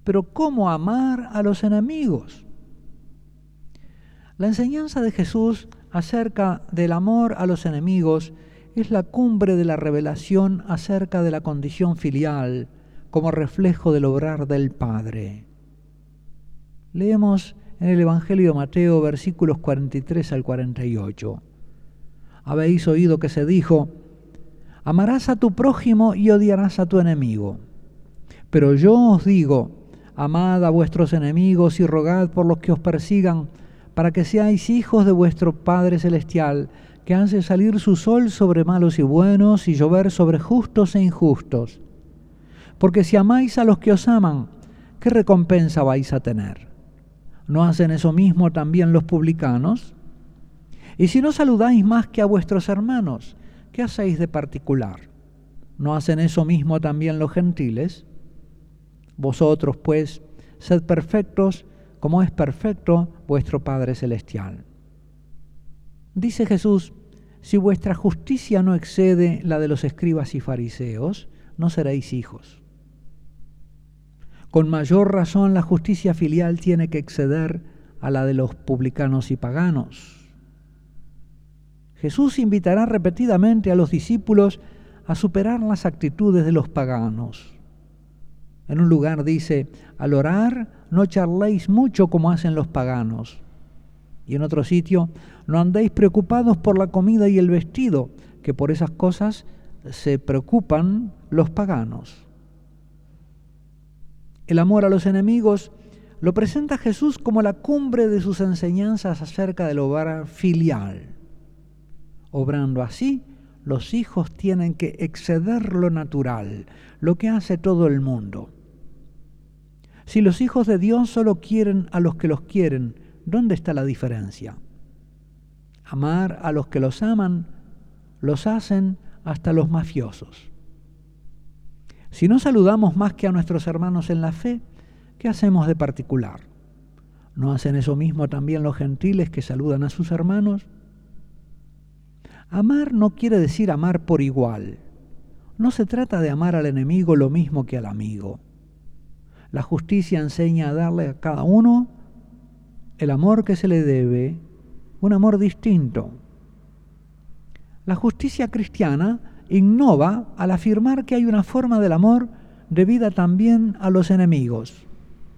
Pero ¿cómo amar a los enemigos? La enseñanza de Jesús acerca del amor a los enemigos es la cumbre de la revelación acerca de la condición filial como reflejo del obrar del Padre. Leemos en el Evangelio de Mateo, versículos 43 al 48. Habéis oído que se dijo: amarás a tu prójimo y odiarás a tu enemigo. Pero yo os digo: amad a vuestros enemigos y rogad por los que os persigan, para que seáis hijos de vuestro Padre Celestial, que hace salir su sol sobre malos y buenos y llover sobre justos e injustos. Porque si amáis a los que os aman, ¿qué recompensa vais a tener? ¿No hacen eso mismo también los publicanos? Y si no saludáis más que a vuestros hermanos, ¿qué hacéis de particular? ¿No hacen eso mismo también los gentiles? Vosotros, pues, sed perfectos, como es perfecto vuestro Padre Celestial. Dice Jesús: si vuestra justicia no excede la de los escribas y fariseos, no seréis hijos. Con mayor razón la justicia filial tiene que exceder a la de los publicanos y paganos. Jesús invitará repetidamente a los discípulos a superar las actitudes de los paganos. En un lugar dice: al orar no charléis mucho como hacen los paganos. Y en otro sitio: no andéis preocupados por la comida y el vestido, que por esas cosas se preocupan los paganos. El amor a los enemigos lo presenta Jesús como la cumbre de sus enseñanzas acerca del obrar filial. Obrando así, los hijos tienen que exceder lo natural, lo que hace todo el mundo. Si los hijos de Dios solo quieren a los que los quieren, ¿dónde está la diferencia? Amar a los que los aman, los hacen hasta los mafiosos. Si no saludamos más que a nuestros hermanos en la fe, ¿qué hacemos de particular? ¿No hacen eso mismo también los gentiles que saludan a sus hermanos? Amar no quiere decir amar por igual. No se trata de amar al enemigo lo mismo que al amigo. La justicia enseña a darle a cada uno el amor que se le debe, un amor distinto. La justicia cristiana innova al afirmar que hay una forma del amor debida también a los enemigos.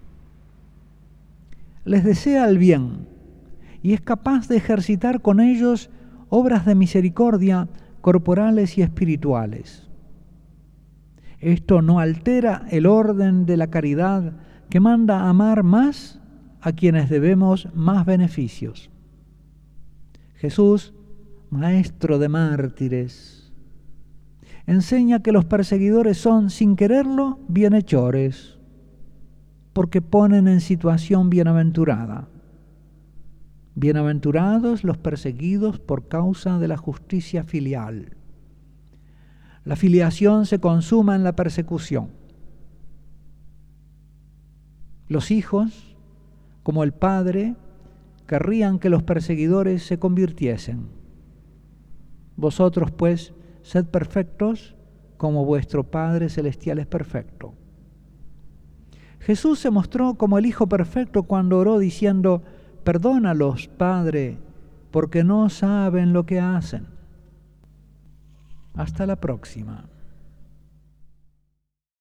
Les desea el bien y es capaz de ejercitar con ellos obras de misericordia corporales y espirituales. Esto no altera el orden de la caridad que manda a amar más a quienes debemos más beneficios. Jesús, maestro de mártires, enseña que los perseguidores son, sin quererlo, bienhechores, porque ponen en situación bienaventurada. Bienaventurados los perseguidos por causa de la justicia filial. La filiación se consuma en la persecución. Los hijos, como el Padre, querrían que los perseguidores se convirtiesen. Vosotros, pues, sed perfectos, como vuestro Padre Celestial es perfecto. Jesús se mostró como el Hijo perfecto cuando oró diciendo: perdónalos, Padre, porque no saben lo que hacen. Hasta la próxima.